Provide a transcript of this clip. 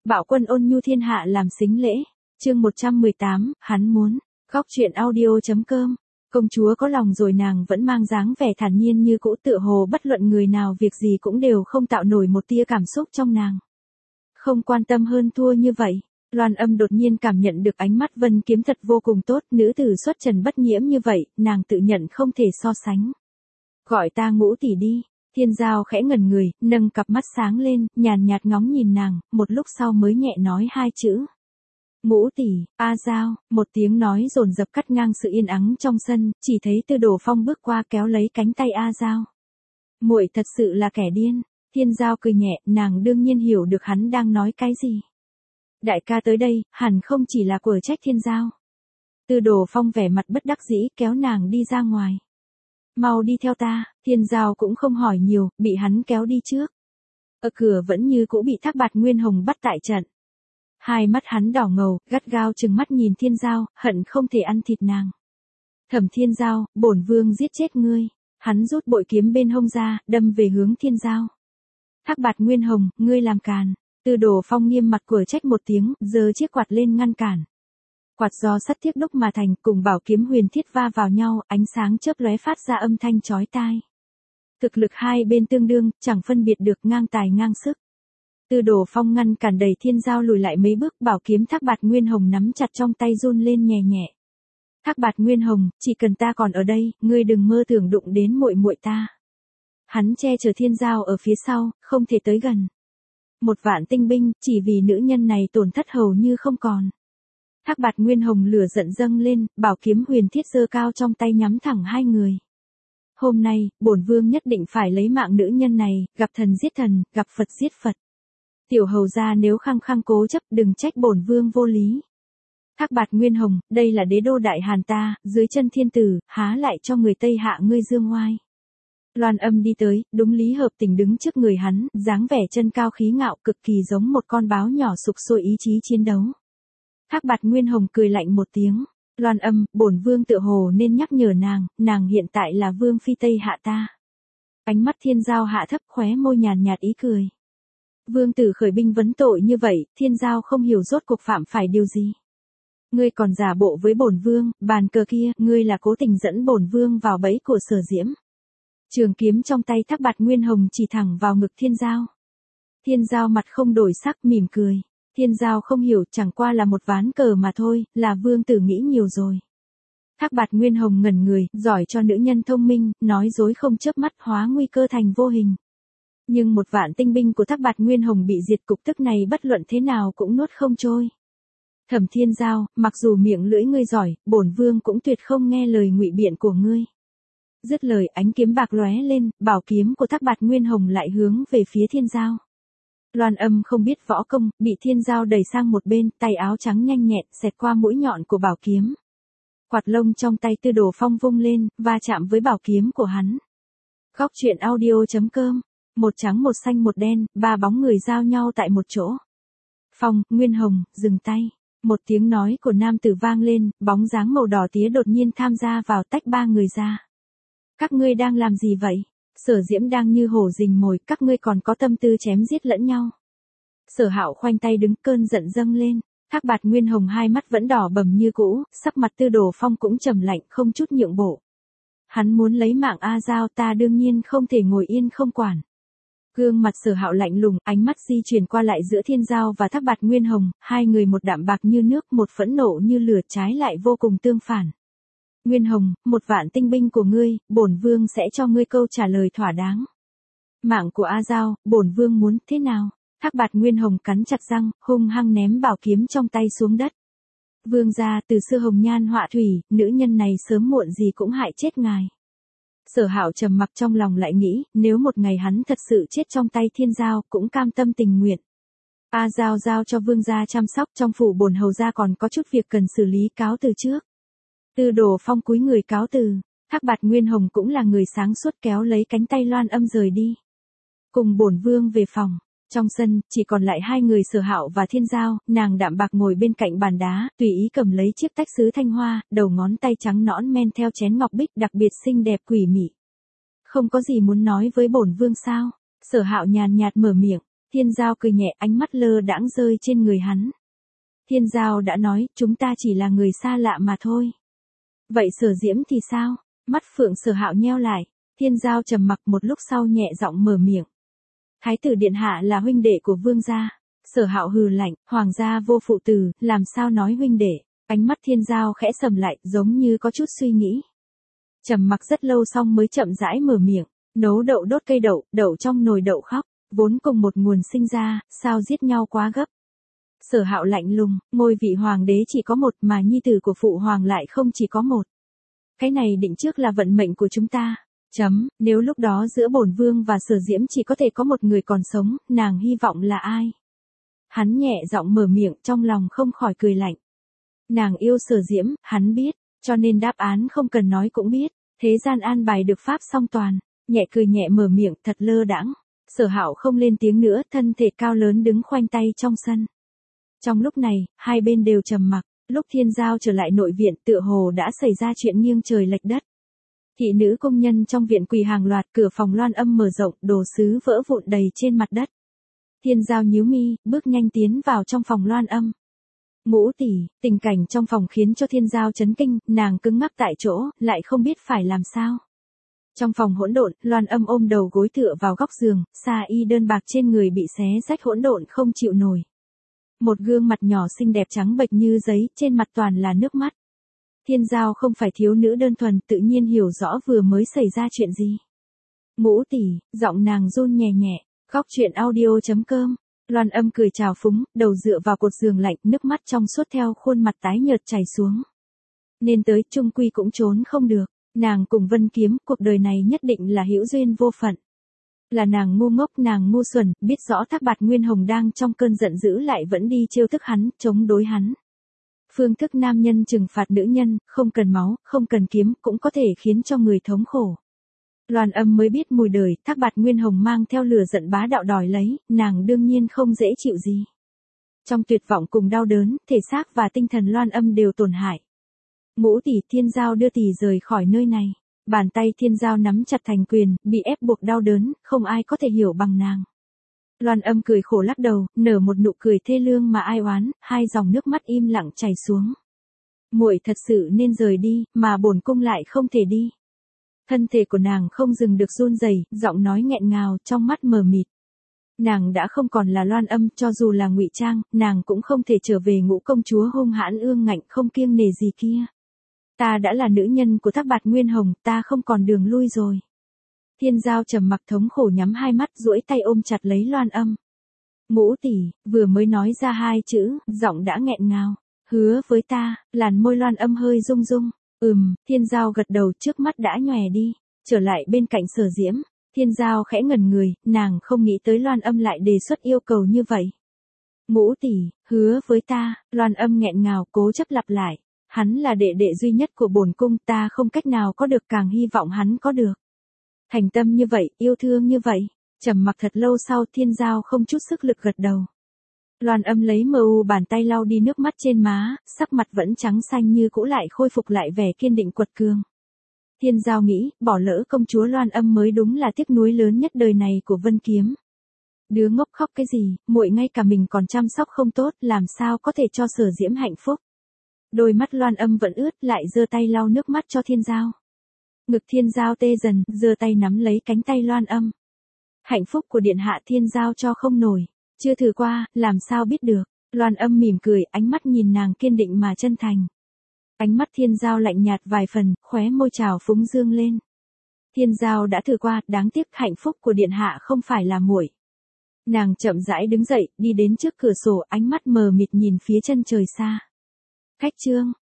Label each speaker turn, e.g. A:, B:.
A: Bạo quân ôn nhu thiên hạ làm sính lễ. Chương 118, hắn muốn. Góc truyện audio.com. Công chúa có lòng rồi nàng vẫn mang dáng vẻ thản nhiên như cũ, tựa hồ bất luận người nào việc gì cũng đều không tạo nổi một tia cảm xúc trong nàng. Không quan tâm hơn thua như vậy. Loan Âm đột nhiên cảm nhận được ánh mắt Vân Kiếm thật vô cùng tốt, nữ tử xuất trần bất nhiễm như vậy, nàng tự nhận không thể so sánh. Gọi ta Ngũ tỷ đi. Thiên Giao khẽ ngẩn người, nâng cặp mắt sáng lên, nhàn nhạt ngóng nhìn nàng, một lúc sau mới nhẹ nói hai chữ. Ngũ tỷ, A Giao, một tiếng nói dồn dập cắt ngang sự yên ắng trong sân, chỉ thấy Tư Đồ Phong bước qua kéo lấy cánh tay A Giao. Muội thật sự là kẻ điên. Thiên Giao cười nhẹ, nàng đương nhiên hiểu được hắn đang nói cái gì. Đại ca tới đây, hẳn không chỉ là quở trách Thiên Giao. Tư Đồ Phong vẻ mặt bất đắc dĩ kéo nàng đi ra ngoài. Mau đi theo ta. Thiên Giao cũng không hỏi nhiều, bị hắn kéo đi trước. Ở cửa vẫn như cũ bị Thác Bạt Nguyên Hồng bắt tại trận. Hai mắt hắn đỏ ngầu, gắt gao trừng mắt nhìn Thiên Giao, hận không thể ăn thịt nàng. Thẩm Thiên Giao, bổn vương giết chết ngươi. Hắn rút bội kiếm bên hông ra, đâm về hướng Thiên Giao. Thác Bạt Nguyên Hồng, ngươi làm càn. Tư Đồ Phong nghiêm mặt quở trách một tiếng, giơ chiếc quạt lên ngăn cản. Quạt do sắt thiếc đúc mà thành, cùng bảo kiếm huyền thiết va vào nhau, ánh sáng chớp lóe phát ra âm thanh chói tai. Thực lực hai bên tương đương, chẳng phân biệt được ngang tài ngang sức. Tư Đồ Phong ngăn cản đẩy Thiên Giao lùi lại mấy bước, bảo kiếm Thác Bạt Nguyên Hồng nắm chặt trong tay run lên nhẹ nhẹ. Thác Bạt Nguyên Hồng, chỉ cần ta còn ở đây, ngươi đừng mơ tưởng đụng đến muội muội ta. Hắn che chở Thiên Giao ở phía sau, không thể tới gần. 1.000.000 tinh binh, chỉ vì nữ nhân này tổn thất hầu như không còn. Thác Bạt Nguyên Hồng lửa giận dâng lên, bảo kiếm huyền thiết giơ cao trong tay nhắm thẳng hai người. Hôm nay, bổn vương nhất định phải lấy mạng nữ nhân này, gặp thần giết thần, gặp Phật giết Phật. Tiểu hầu gia nếu khăng khăng cố chấp, đừng trách bổn vương vô lý. Thác Bạt Nguyên Hồng, đây là đế đô Đại Hàn ta, dưới chân thiên tử, há lại cho người Tây hạ ngươi dương oai. Loan Âm đi tới, đúng lý hợp tình đứng trước người hắn, dáng vẻ chân cao khí ngạo, cực kỳ giống một con báo nhỏ sục sôi ý chí chiến đấu. Thác Bạt Nguyên Hồng cười lạnh một tiếng. Loan Âm, bổn vương tựa hồ nên nhắc nhở nàng hiện tại là vương phi Tây hạ ta. Ánh mắt Thiên Giao hạ thấp, khóe môi nhàn nhạt ý cười. Vương tử khởi binh vấn tội như vậy, Thiên Giao không hiểu rốt cuộc phạm phải điều gì. Ngươi còn giả bộ với bổn vương, bàn cờ kia, ngươi là cố tình dẫn bổn vương vào bẫy của Sở Diễm. Trường kiếm trong tay Thác Bạt Nguyên Hồng chỉ thẳng vào ngực Thiên Giao. Thiên Giao mặt không đổi sắc, mỉm cười. Thiên Giao không hiểu, chẳng qua là một ván cờ mà thôi, là vương tử nghĩ nhiều rồi. Thác Bạt Nguyên Hồng ngẩn người, giỏi cho nữ nhân thông minh, nói dối không chớp mắt, hóa nguy cơ thành vô hình. Nhưng 1.000.000 tinh binh của Thác Bạt Nguyên Hồng bị diệt, cục tức này bất luận thế nào cũng nuốt không trôi. Thẩm Thiên Giao, mặc dù miệng lưỡi ngươi giỏi, bổn vương cũng tuyệt không nghe lời ngụy biện của ngươi. Dứt lời, ánh kiếm bạc lóe lên, bảo kiếm của Thác Bạt Nguyên Hồng lại hướng về phía Thiên Giao. Loan Âm không biết võ công, bị Thiên Giao đẩy sang một bên, tay áo trắng nhanh nhẹn, xẹt qua mũi nhọn của bảo kiếm. Quạt lông trong tay Tư Đồ Phong vung lên, va chạm với bảo kiếm của hắn. Góc truyện audio.com. Một trắng một xanh một đen, ba bóng người giao nhau tại một chỗ. Phong, Nguyên Hồng, dừng tay. Một tiếng nói của nam tử vang lên, bóng dáng màu đỏ tía đột nhiên tham gia vào, tách ba người ra. Các ngươi đang làm gì vậy? Sở Diễm đang như hổ rình mồi, các ngươi còn có tâm tư chém giết lẫn nhau. Sở Hạo khoanh tay đứng, cơn giận dâng lên. Thác Bạt Nguyên Hồng hai mắt vẫn đỏ bầm như cũ, sắc mặt Tư Đồ Phong cũng trầm lạnh, không chút nhượng bộ. Hắn muốn lấy mạng A Giao, ta đương nhiên không thể ngồi yên không quản. Gương mặt Sở Hạo lạnh lùng, ánh mắt di chuyển qua lại giữa Thiên Giao và Thác Bạt Nguyên Hồng, hai người một đạm bạc như nước, một phẫn nộ như lửa, trái lại vô cùng tương phản. Nguyên Hồng, 1.000.000 tinh binh của ngươi, bổn vương sẽ cho ngươi câu trả lời thỏa đáng. Mạng của A Giao, bổn vương muốn thế nào? Thác Bạt Nguyên Hồng cắn chặt răng, hung hăng ném bảo kiếm trong tay xuống đất. Vương gia, từ xưa hồng nhan họa thủy, nữ nhân này sớm muộn gì cũng hại chết ngài. Sở Hạo trầm mặc, trong lòng lại nghĩ, nếu một ngày hắn thật sự chết trong tay Thiên Giao, cũng cam tâm tình nguyện. A Giao giao cho vương gia chăm sóc, trong phủ bổn hầu gia còn có chút việc cần xử lý, cáo từ trước. Tư Đồ Phong cúi người cáo từ. Thác Bạt Nguyên Hồng cũng là người sáng suốt, kéo lấy cánh tay Loan Âm rời đi. Cùng bổn vương về phòng. Trong sân, chỉ còn lại hai người Sở Hạo và Thiên Giao, nàng đạm bạc ngồi bên cạnh bàn đá, tùy ý cầm lấy chiếc tách sứ thanh hoa, đầu ngón tay trắng nõn men theo chén ngọc bích đặc biệt xinh đẹp quỷ mị. Không có gì muốn nói với bổn vương sao? Sở Hạo nhàn nhạt mở miệng. Thiên Giao cười nhẹ, ánh mắt lơ đãng rơi trên người hắn. Thiên Giao đã nói, chúng ta chỉ là người xa lạ mà thôi. Vậy Sở Diễm thì sao? Mắt Phượng Sở Hạo nheo lại. Thiên Giao trầm mặc một lúc sau nhẹ giọng mở miệng. Thái tử điện hạ là huynh đệ của vương gia. Sở Hạo hừ lạnh, hoàng gia vô phụ tử, làm sao nói huynh đệ? Ánh mắt Thiên Giao khẽ sầm lại, giống như có chút suy nghĩ. Trầm mặc rất lâu xong mới chậm rãi mở miệng. Nấu đậu đốt cây đậu, đậu trong nồi đậu khóc, vốn cùng một nguồn sinh ra, sao giết nhau quá gấp. Sở Hạo lạnh lùng, ngôi vị hoàng đế chỉ có một mà nhi tử của phụ hoàng lại không chỉ có một. Cái này định trước là vận mệnh của chúng ta. Nếu lúc đó giữa bổn vương và Sở Diễm chỉ có thể có một người còn sống, nàng hy vọng là ai? Hắn nhẹ giọng mở miệng, trong lòng không khỏi cười lạnh. Nàng yêu Sở Diễm, hắn biết, cho nên đáp án không cần nói cũng biết. Thế gian an bài được pháp song toàn. Nhẹ cười nhẹ mở miệng, thật lơ đãng. Sở Hạo không lên tiếng nữa, thân thể cao lớn đứng khoanh tay trong sân. Trong lúc này, hai bên đều trầm mặc. Lúc Thiên Giao trở lại nội viện, tựa hồ đã xảy ra chuyện nghiêng trời lệch đất. Thị nữ công nhân trong viện quỳ hàng loạt, cửa phòng Loan Âm mở rộng, đồ sứ vỡ vụn đầy trên mặt đất. Thiên Giao nhíu mi, bước nhanh tiến vào trong phòng Loan Âm. Ngũ tỷ, tình cảnh trong phòng khiến cho Thiên Giao chấn kinh, nàng cứng ngắc tại chỗ, lại không biết phải làm sao. Trong phòng hỗn độn, Loan Âm ôm đầu gối tựa vào góc giường, sa y đơn bạc trên người bị xé rách hỗn độn không chịu nổi. Một gương mặt nhỏ xinh đẹp trắng bệch như giấy, trên mặt toàn là nước mắt. Thiên Giao không phải thiếu nữ đơn thuần, tự nhiên hiểu rõ vừa mới xảy ra chuyện gì. Ngũ tỷ, giọng nàng run nhẹ nhẹ, góc chuyện audio.com. Loan Âm cười chào phúng, đầu dựa vào cột giường lạnh, nước mắt trong suốt theo khuôn mặt tái nhợt chảy xuống. Nên tới chung quy cũng trốn không được, nàng cùng Vân Kiếm, cuộc đời này nhất định là hữu duyên vô phận. Là nàng ngu ngốc, nàng ngu xuẩn, biết rõ Thác Bạt Nguyên Hồng đang trong cơn giận dữ lại vẫn đi trêu tức hắn, chống đối hắn. Phương thức nam nhân trừng phạt nữ nhân, không cần máu, không cần kiếm, cũng có thể khiến cho người thống khổ. Loan Âm mới biết mùi đời, Thác Bạt Nguyên Hồng mang theo lửa giận bá đạo đòi lấy, nàng đương nhiên không dễ chịu gì. Trong tuyệt vọng cùng đau đớn, thể xác và tinh thần Loan Âm đều tổn hại. Ngũ tỷ, Thiên Giao đưa tỷ rời khỏi nơi này. Bàn tay Thiên Giao nắm chặt thành quyền, bị ép buộc đau đớn, không ai có thể hiểu bằng nàng. Loan Âm cười khổ lắc đầu, nở một nụ cười thê lương mà ai oán, hai dòng nước mắt im lặng chảy xuống. Muội thật sự nên rời đi, mà bổn cung lại không thể đi. Thân thể của nàng không dừng được run rẩy, giọng nói nghẹn ngào, trong mắt mờ mịt. Nàng đã không còn là Loan Âm, cho dù là ngụy trang, nàng cũng không thể trở về Ngũ công chúa hung hãn ương ngạnh không kiêng nể gì kia. Ta đã là nữ nhân của Thác Bạt Nguyên Hồng, ta không còn đường lui rồi. Thiên Giao trầm mặc thống khổ nhắm hai mắt, duỗi tay ôm chặt lấy Loan Âm. Ngũ tỷ, vừa mới nói ra hai chữ, giọng đã nghẹn ngào. Hứa với ta, làn môi Loan Âm hơi rung rung. Thiên Giao gật đầu, trước mắt đã nhòe đi. Trở lại bên cạnh Sở Diễm, Thiên Giao khẽ ngẩn người, nàng không nghĩ tới Loan Âm lại đề xuất yêu cầu như vậy. Ngũ tỷ, hứa với ta, Loan Âm nghẹn ngào cố chấp lặp lại. Hắn là đệ đệ duy nhất của bổn cung, ta không cách nào có được, càng hy vọng hắn có được. Thành tâm như vậy, yêu thương như vậy. Trầm mặc thật lâu sau, Thiên Giao không chút sức lực gật đầu. Loan Âm lấy mờ u bàn tay lau đi nước mắt trên má, sắc mặt vẫn trắng xanh như cũ lại khôi phục lại vẻ kiên định quật cường. Thiên Giao nghĩ, bỏ lỡ công chúa Loan Âm mới đúng là tiếc nuối lớn nhất đời này của Vân Kiếm. Đứa ngốc khóc cái gì, muội ngay cả mình còn chăm sóc không tốt, làm sao có thể cho Sở Diễm hạnh phúc. Đôi mắt Loan Âm vẫn ướt, lại giơ tay lau nước mắt cho Thiên Giao. Ngực Thiên Giao tê dần, giơ tay nắm lấy cánh tay Loan Âm. Hạnh phúc của điện hạ Thiên Giao cho không nổi, chưa thử qua, làm sao biết được. Loan Âm mỉm cười, ánh mắt nhìn nàng kiên định mà chân thành. Ánh mắt Thiên Giao lạnh nhạt vài phần, khóe môi trào phúng dương lên. Thiên Giao đã thử qua, đáng tiếc hạnh phúc của điện hạ không phải là muội. Nàng chậm rãi đứng dậy, đi đến trước cửa sổ, ánh mắt mờ mịt nhìn phía chân trời xa. Khách chương